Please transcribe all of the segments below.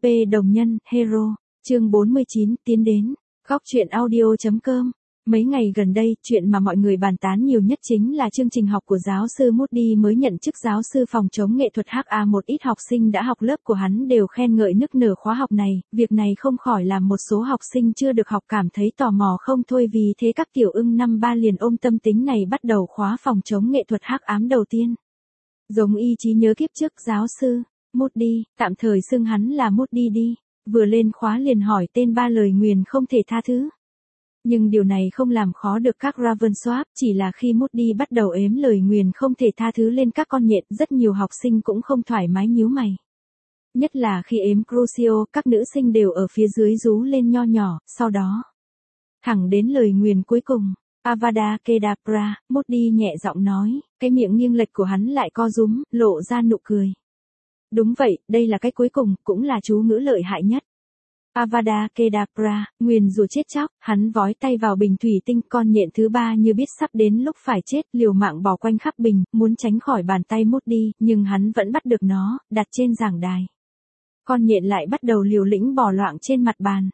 đồng nhân, hero. Chương 49, tiến đến. Góc truyện audio.com. Mấy ngày gần đây, chuyện mà mọi người bàn tán nhiều nhất chính là chương trình học của giáo sư Moody mới nhận chức giáo sư phòng chống nghệ thuật HA. Một ít học sinh đã học lớp của hắn đều khen ngợi nức nở khóa học này, việc này không khỏi làm một số học sinh chưa được học cảm thấy tò mò không thôi, vì thế các tiểu ưng năm ba liền ôm tâm tính này bắt đầu khóa phòng chống nghệ thuật hắc ám đầu tiên. Giống y trí nhớ kiếp trước giáo sư Moody, tạm thời xưng hắn là Moody đi, vừa lên khóa liền hỏi tên 3 lời nguyền không thể tha thứ. Nhưng điều này không làm khó được các Ravenswap, chỉ là khi Moody bắt đầu ếm lời nguyền không thể tha thứ lên các con nhện, rất nhiều học sinh cũng không thoải mái nhíu mày. Nhất là khi ếm Crucio, các nữ sinh đều ở phía dưới rú lên nho nhỏ, sau đó thẳng đến lời nguyền cuối cùng. Avada Kedavra, Moody nhẹ giọng nói, cái miệng nghiêng lệch của hắn lại co rúm, lộ ra nụ cười. Đúng vậy, đây là cái cuối cùng, cũng là chú ngữ lợi hại nhất. Avada Kedavra, nguyền rủa chết chóc, hắn vói tay vào bình thủy tinh, con nhện thứ 3 như biết sắp đến lúc phải chết, liều mạng bò quanh khắp bình, muốn tránh khỏi bàn tay Moody, nhưng hắn vẫn bắt được nó, đặt trên giảng đài. Con nhện lại bắt đầu liều lĩnh bò loạn trên mặt bàn.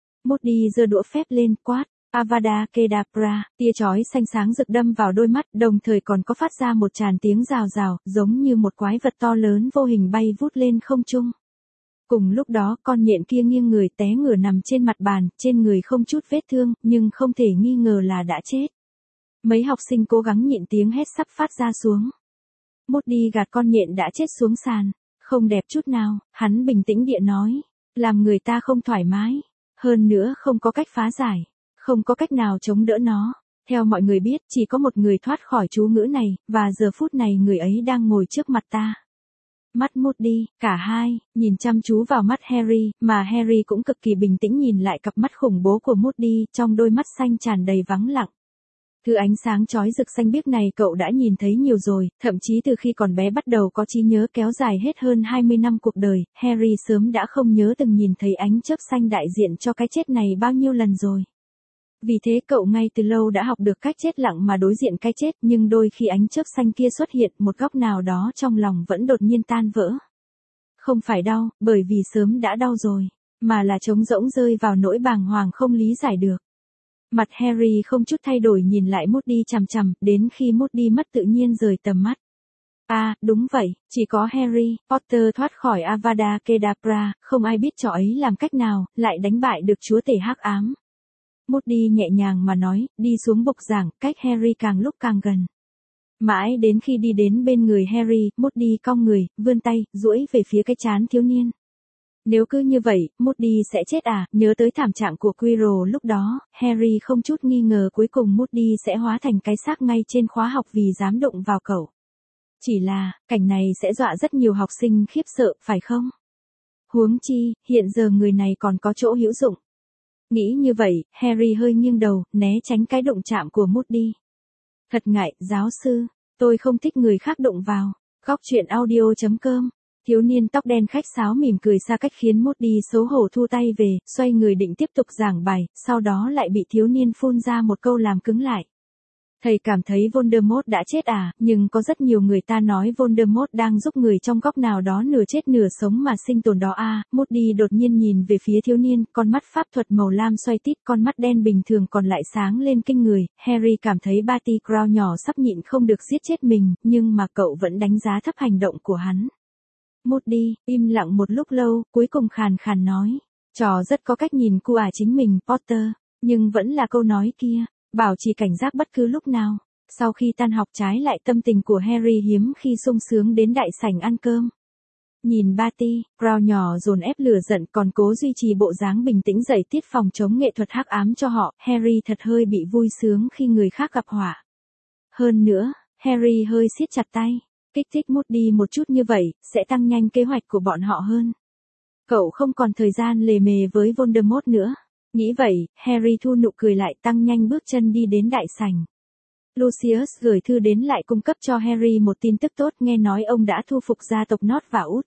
Moody giơ đũa phép lên, quát, Avada Kedavra, tia chói xanh sáng rực đâm vào đôi mắt, đồng thời còn có phát ra một tràng tiếng rào rào, giống như một quái vật to lớn vô hình bay vút lên không trung. Cùng lúc đó, con nhện kia nghiêng người té ngửa nằm trên mặt bàn, trên người không chút vết thương, nhưng không thể nghi ngờ là đã chết. Mấy học sinh cố gắng nhịn tiếng hét sắp phát ra xuống. Moody gạt con nhện đã chết xuống sàn. Không đẹp chút nào, hắn bình tĩnh địa nói. Làm người ta không thoải mái. Hơn nữa không có cách phá giải. Không có cách nào chống đỡ nó. Theo mọi người biết, chỉ có một người thoát khỏi chú ngữ này, và giờ phút này người ấy đang ngồi trước mặt ta. Mắt Moody, cả hai, nhìn chăm chú vào mắt Harry, mà Harry cũng cực kỳ bình tĩnh nhìn lại cặp mắt khủng bố của Moody, trong đôi mắt xanh tràn đầy vắng lặng. Thứ ánh sáng chói rực xanh biếc này cậu đã nhìn thấy nhiều rồi, thậm chí từ khi còn bé bắt đầu có trí nhớ kéo dài hết hơn 20 năm cuộc đời, Harry sớm đã không nhớ từng nhìn thấy ánh chớp xanh đại diện cho cái chết này bao nhiêu lần rồi. Vì thế cậu ngay từ lâu đã học được cách chết lặng mà đối diện cái chết, nhưng đôi khi ánh chớp xanh kia xuất hiện, một góc nào đó trong lòng vẫn đột nhiên tan vỡ. Không phải đau, bởi vì sớm đã đau rồi, mà là trống rỗng rơi vào nỗi bàng hoàng không lý giải được. Mặt Harry không chút thay đổi nhìn lại Moody chằm chằm, đến khi Moody mất tự nhiên rời tầm mắt. Đúng vậy, chỉ có Harry Potter thoát khỏi Avada Kedavra, không ai biết trò ấy làm cách nào, lại đánh bại được chúa tể hắc ám. Moody nhẹ nhàng mà nói, đi xuống bục giảng, cách Harry càng lúc càng gần. Mãi đến khi đi đến bên người Harry, Moody cong người, vươn tay, duỗi về phía cái trán thiếu niên. Nếu cứ như vậy, Moody sẽ chết à? Nhớ tới thảm trạng của Quirrell lúc đó, Harry không chút nghi ngờ cuối cùng Moody sẽ hóa thành cái xác ngay trên khóa học vì dám đụng vào cậu. Chỉ là, cảnh này sẽ dọa rất nhiều học sinh khiếp sợ, phải không? Huống chi, hiện giờ người này còn có chỗ hữu dụng. Nghĩ như vậy, Harry hơi nghiêng đầu, né tránh cái đụng chạm của Moody. Thật ngại, giáo sư, tôi không thích người khác đụng vào. Góc truyện audio.com. Thiếu niên tóc đen khách sáo mỉm cười xa cách khiến Moody xấu hổ thu tay về, xoay người định tiếp tục giảng bài, sau đó lại bị thiếu niên phun ra một câu làm cứng lại. Thầy cảm thấy Voldemort đã chết à, nhưng có rất nhiều người ta nói Voldemort đang giúp người trong góc nào đó nửa chết nửa sống mà sinh tồn đó à. Moody đột nhiên nhìn về phía thiếu niên, con mắt pháp thuật màu lam xoay tít, con mắt đen bình thường còn lại sáng lên kinh người. Harry cảm thấy Barty Crouch nhỏ sắp nhịn không được giết chết mình, nhưng mà cậu vẫn đánh giá thấp hành động của hắn. Moody im lặng một lúc lâu, cuối cùng khàn khàn nói, trò rất có cách nhìn chính mình, Potter, nhưng vẫn là câu nói kia. Bảo trì cảnh giác bất cứ lúc nào. Sau khi tan học trái lại tâm tình của Harry hiếm khi sung sướng đến đại sảnh ăn cơm. Nhìn Barty Crouch nhỏ dồn ép lửa giận còn cố duy trì bộ dáng bình tĩnh dạy tiết phòng chống nghệ thuật hắc ám cho họ, Harry thật hơi bị vui sướng khi người khác gặp họa. Hơn nữa, Harry hơi siết chặt tay. Kích thích Moody một chút như vậy, sẽ tăng nhanh kế hoạch của bọn họ hơn. Cậu không còn thời gian lề mề với Voldemort nữa. Nghĩ vậy, Harry thu nụ cười lại tăng nhanh bước chân đi đến đại sảnh. Lucius gửi thư đến lại cung cấp cho Harry một tin tức tốt, nghe nói ông đã thu phục gia tộc Nott và Út.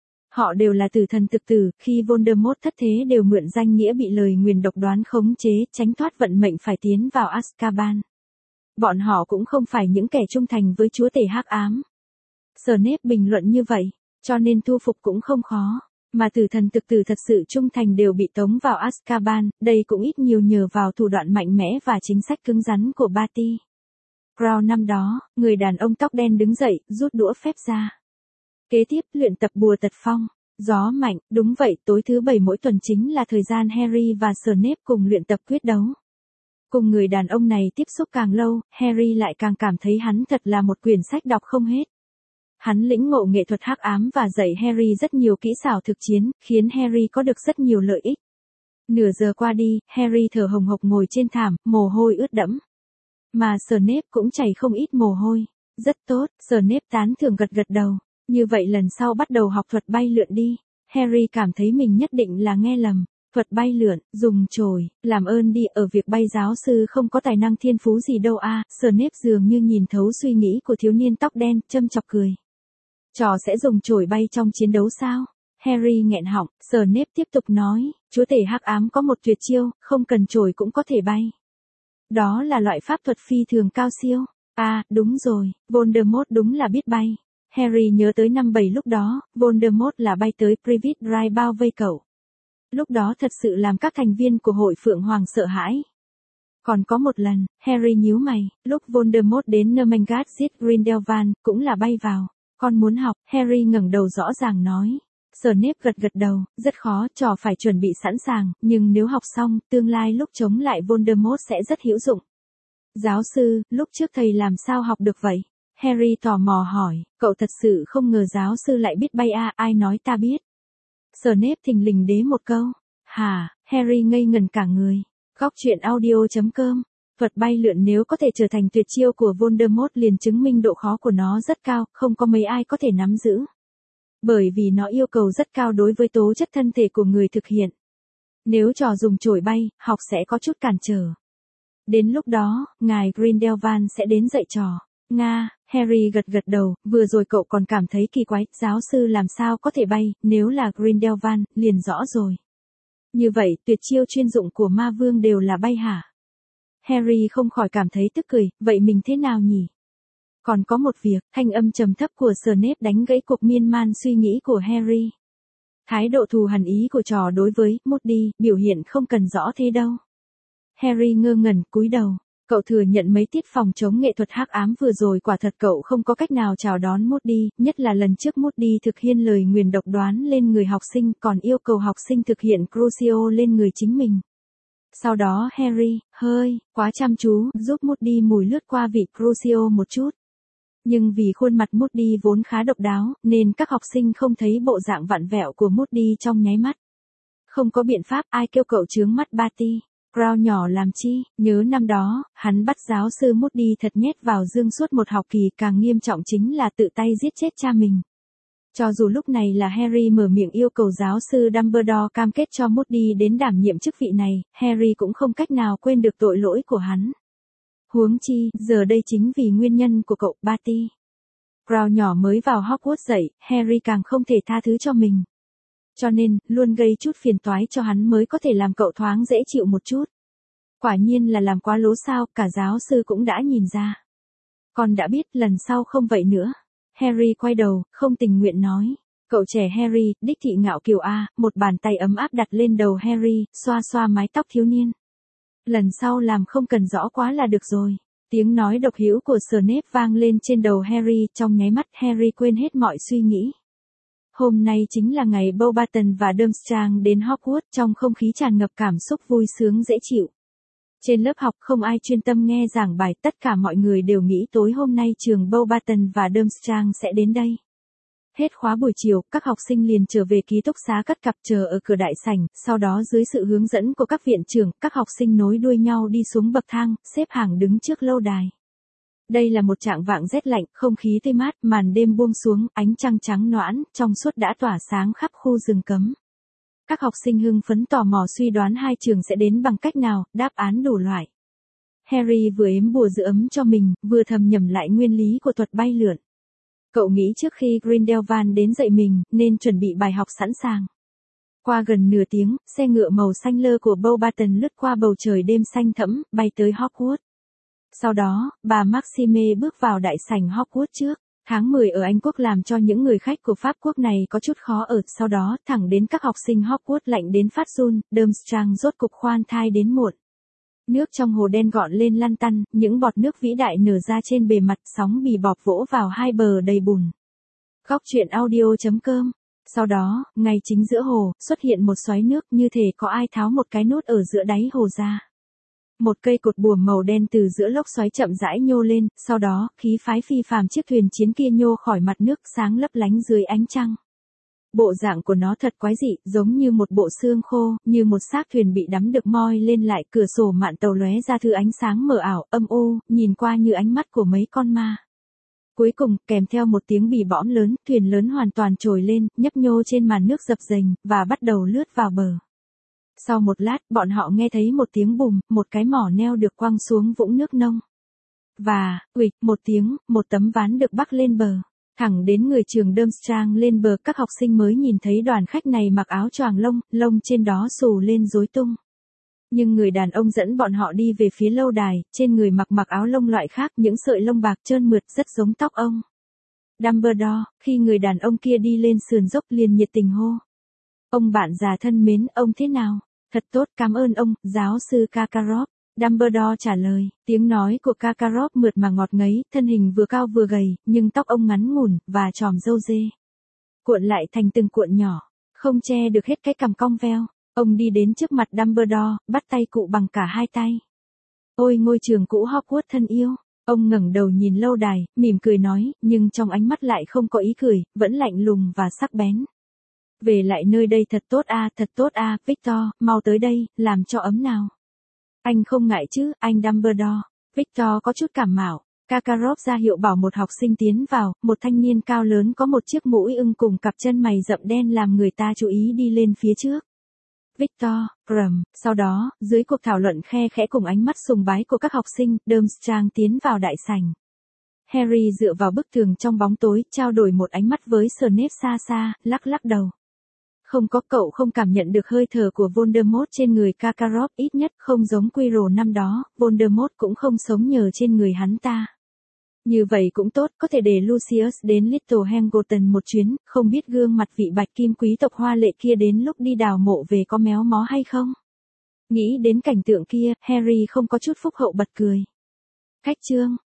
Họ đều là tử thần thực tử, khi Voldemort thất thế đều mượn danh nghĩa bị lời nguyền độc đoán khống chế, tránh thoát vận mệnh phải tiến vào Azkaban. Bọn họ cũng không phải những kẻ trung thành với chúa tể hắc ám. Snape bình luận như vậy, cho nên thu phục cũng không khó. Mà tử thần thực tử thật sự trung thành đều bị tống vào Azkaban, đây cũng ít nhiều nhờ vào thủ đoạn mạnh mẽ và chính sách cứng rắn của Barty Crouch năm đó. Người đàn ông tóc đen đứng dậy, rút đũa phép ra. Kế tiếp, luyện tập bùa tật phong. Gió mạnh, đúng vậy, tối thứ 7 mỗi tuần chính là thời gian Harry và Snape cùng luyện tập quyết đấu. Cùng người đàn ông này tiếp xúc càng lâu, Harry lại càng cảm thấy hắn thật là một quyển sách đọc không hết. Hắn lĩnh ngộ nghệ thuật hắc ám và dạy Harry rất nhiều kỹ xảo thực chiến, khiến Harry có được rất nhiều lợi ích. Nửa giờ qua đi, Harry thở hồng hộc ngồi trên thảm, mồ hôi ướt đẫm. Mà Snape cũng chảy không ít mồ hôi. Rất tốt, Snape tán thưởng gật gật đầu. Như vậy lần sau bắt đầu học thuật bay lượn đi. Harry cảm thấy mình nhất định là nghe lầm. Thuật bay lượn, dùng chổi, làm ơn đi, ở việc bay giáo sư không có tài năng thiên phú gì đâu a. Snape dường như nhìn thấu suy nghĩ của thiếu niên tóc đen, châm chọc cười. Trò sẽ dùng chổi bay trong chiến đấu sao? Harry nghẹn họng, Snape tiếp tục nói, chúa tể hắc ám có một tuyệt chiêu, không cần chổi cũng có thể bay. Đó là loại pháp thuật phi thường cao siêu. À, đúng rồi, Voldemort đúng là biết bay. Harry nhớ tới năm 7 lúc đó, Voldemort là bay tới Privet Drive bao vây cậu. Lúc đó thật sự làm các thành viên của hội Phượng Hoàng sợ hãi. Còn có một lần, Harry nhíu mày, lúc Voldemort đến Nermangard giết Grindelwald, cũng là bay vào. Con muốn học, Harry ngẩng đầu rõ ràng nói. Snape gật gật đầu, rất khó, trò phải chuẩn bị sẵn sàng, nhưng nếu học xong, tương lai lúc chống lại Voldemort sẽ rất hữu dụng. Giáo sư, lúc trước thầy làm sao học được vậy? Harry tò mò hỏi, cậu thật sự không ngờ giáo sư lại biết bay à, ai nói ta biết? Snape thình lình đế một câu. Hả, Harry ngây ngần cả người. Góc truyện audio.com. Thuật bay lượn nếu có thể trở thành tuyệt chiêu của Voldemort liền chứng minh độ khó của nó rất cao, không có mấy ai có thể nắm giữ. Bởi vì nó yêu cầu rất cao đối với tố chất thân thể của người thực hiện. Nếu trò dùng chổi bay, học sẽ có chút cản trở. Đến lúc đó, ngài Grindelwald sẽ đến dạy trò. Nga, Harry gật gật đầu, vừa rồi cậu còn cảm thấy kỳ quái, giáo sư làm sao có thể bay, nếu là Grindelwald, liền rõ rồi. Như vậy, tuyệt chiêu chuyên dụng của ma vương đều là bay hả? Harry không khỏi cảm thấy tức cười, vậy mình thế nào nhỉ? Còn có một việc, thanh âm trầm thấp của Snape đánh gãy cuộc miên man suy nghĩ của Harry. Thái độ thù hằn ý của trò đối với Moody, biểu hiện không cần rõ thế đâu. Harry ngơ ngẩn cúi đầu, cậu thừa nhận mấy tiết phòng chống nghệ thuật hắc ám vừa rồi quả thật cậu không có cách nào chào đón Moody, nhất là lần trước Moody thực hiện lời nguyền độc đoán lên người học sinh còn yêu cầu học sinh thực hiện Crucio lên người chính mình. Sau đó Harry, hơi, quá chăm chú, giúp Moody mùi lướt qua vị Crucio một chút. Nhưng vì khuôn mặt Moody vốn khá độc đáo, nên các học sinh không thấy bộ dạng vặn vẹo của Moody trong nháy mắt. Không có biện pháp, ai kêu cậu chướng mắt Barty Crouch nhỏ làm chi, nhớ năm đó, hắn bắt giáo sư Moody thật nhét vào dương suốt một học kỳ, càng nghiêm trọng chính là tự tay giết chết cha mình. Cho dù lúc này là Harry mở miệng yêu cầu giáo sư Dumbledore cam kết cho Moody đến đảm nhiệm chức vị này, Harry cũng không cách nào quên được tội lỗi của hắn. Huống chi, giờ đây chính vì nguyên nhân của cậu, Barty Crouch nhỏ mới vào Hogwarts dậy, Harry càng không thể tha thứ cho mình. Cho nên, luôn gây chút phiền toái cho hắn mới có thể làm cậu thoáng dễ chịu một chút. Quả nhiên là làm quá lố sao, cả giáo sư cũng đã nhìn ra. Con đã biết, lần sau không vậy nữa. Harry quay đầu, không tình nguyện nói. Cậu trẻ Harry, đích thị ngạo kiều a, một bàn tay ấm áp đặt lên đầu Harry, xoa xoa mái tóc thiếu niên. Lần sau làm không cần rõ quá là được rồi. Tiếng nói độc hữu của Snape vang lên trên đầu Harry, trong nháy mắt Harry quên hết mọi suy nghĩ. Hôm nay chính là ngày Beauxbaton và Durmstrang đến Hogwarts trong không khí tràn ngập cảm xúc vui sướng dễ chịu. Trên lớp học không ai chuyên tâm nghe giảng bài, tất cả mọi người đều nghĩ tối hôm nay trường Beauxbaton và Durmstrang sẽ đến đây. Hết khóa buổi chiều, các học sinh liền trở về ký túc xá cắt cặp chờ ở cửa đại sảnh, sau đó dưới sự hướng dẫn của các viện trưởng, các học sinh nối đuôi nhau đi xuống bậc thang, xếp hàng đứng trước lâu đài. Đây là một trạng vạng rét lạnh, không khí tươi mát, màn đêm buông xuống, ánh trăng trắng nõn, trong suốt đã tỏa sáng khắp khu rừng cấm. Các học sinh hưng phấn tò mò suy đoán hai trường sẽ đến bằng cách nào, đáp án đủ loại. Harry vừa ếm bùa giữ ấm cho mình, vừa thầm nhẩm lại nguyên lý của thuật bay lượn. Cậu nghĩ trước khi Grindelwald đến dạy mình, nên chuẩn bị bài học sẵn sàng. Qua gần nửa tiếng, xe ngựa màu xanh lơ của Beauxbaton lướt qua bầu trời đêm xanh thẫm, bay tới Hogwarts. Sau đó, bà Maxime bước vào đại sảnh Hogwarts trước. Tháng 10 ở Anh Quốc làm cho những người khách của Pháp quốc này có chút khó ở, sau đó thẳng đến các học sinh Hogwarts lạnh đến phát run, Durmstrang rốt cục khoan thai đến muộn. Nước trong hồ đen gọn lên lăn tăn, những bọt nước vĩ đại nở ra trên bề mặt, sóng bì bọt vỗ vào hai bờ đầy bùn. Góc truyện audio.com. Sau đó, ngay chính giữa hồ, xuất hiện một xoáy nước như thể có ai tháo một cái nút ở giữa đáy hồ ra. Một cây cột buồm màu đen từ giữa lốc xoáy chậm rãi nhô lên, sau đó, khí phái phi phàm chiếc thuyền chiến kia nhô khỏi mặt nước sáng lấp lánh dưới ánh trăng. Bộ dạng của nó thật quái dị, giống như một bộ xương khô, như một xác thuyền bị đắm được moi lên lại, cửa sổ mạn tàu lóe ra thứ ánh sáng mờ ảo, âm u, nhìn qua như ánh mắt của mấy con ma. Cuối cùng, kèm theo một tiếng bì bõm lớn, thuyền lớn hoàn toàn trồi lên, nhấp nhô trên màn nước dập dềnh, và bắt đầu lướt vào bờ. Sau một lát, bọn họ nghe thấy một tiếng bùm, một cái mỏ neo được quăng xuống vũng nước nông. Và, uịch, một tiếng, một tấm ván được bắc lên bờ. Thẳng đến người trường Durmstrang lên bờ, các học sinh mới nhìn thấy đoàn khách này mặc áo choàng lông, lông trên đó xù lên rối tung. Nhưng người đàn ông dẫn bọn họ đi về phía lâu đài, trên người mặc áo lông loại khác, những sợi lông bạc trơn mượt rất giống tóc ông. Dumbledore, khi người đàn ông kia đi lên sườn dốc liền nhiệt tình hô. Ông bạn già thân mến, ông thế nào? Thật tốt, cảm ơn ông, giáo sư Karkaroff. Dumbledore trả lời, tiếng nói của Karkaroff mượt mà ngọt ngấy, thân hình vừa cao vừa gầy, nhưng tóc ông ngắn ngủn, và chòm râu dê cuộn lại thành từng cuộn nhỏ, không che được hết cái cằm cong veo. Ông đi đến trước mặt Dumbledore, bắt tay cụ bằng cả hai tay. Ôi ngôi trường cũ Hogwarts thân yêu. Ông ngẩng đầu nhìn lâu đài, mỉm cười nói, nhưng trong ánh mắt lại không có ý cười, vẫn lạnh lùng và sắc bén. Về lại nơi đây thật tốt à, Victor, mau tới đây, làm cho ấm nào. Anh không ngại chứ, anh Dumbledore. Victor có chút cảm mạo. Karkaroff ra hiệu bảo một học sinh tiến vào, một thanh niên cao lớn có một chiếc mũi ưng cùng cặp chân mày rậm đen làm người ta chú ý đi lên phía trước. Victor, sau đó, dưới cuộc thảo luận khe khẽ cùng ánh mắt sùng bái của các học sinh, Durmstrang tiến vào đại sảnh. Harry dựa vào bức tường trong bóng tối, trao đổi một ánh mắt với Snape xa xa, lắc lắc đầu. Không có, cậu không cảm nhận được hơi thở của Voldemort trên người Karkaroff, ít nhất không giống Quirrell năm đó, Voldemort cũng không sống nhờ trên người hắn ta. Như vậy cũng tốt, có thể để Lucius đến Little Hangleton một chuyến, không biết gương mặt vị bạch kim quý tộc hoa lệ kia đến lúc đi đào mộ về có méo mó hay không? Nghĩ đến cảnh tượng kia, Harry không có chút phúc hậu bật cười. Khách chương.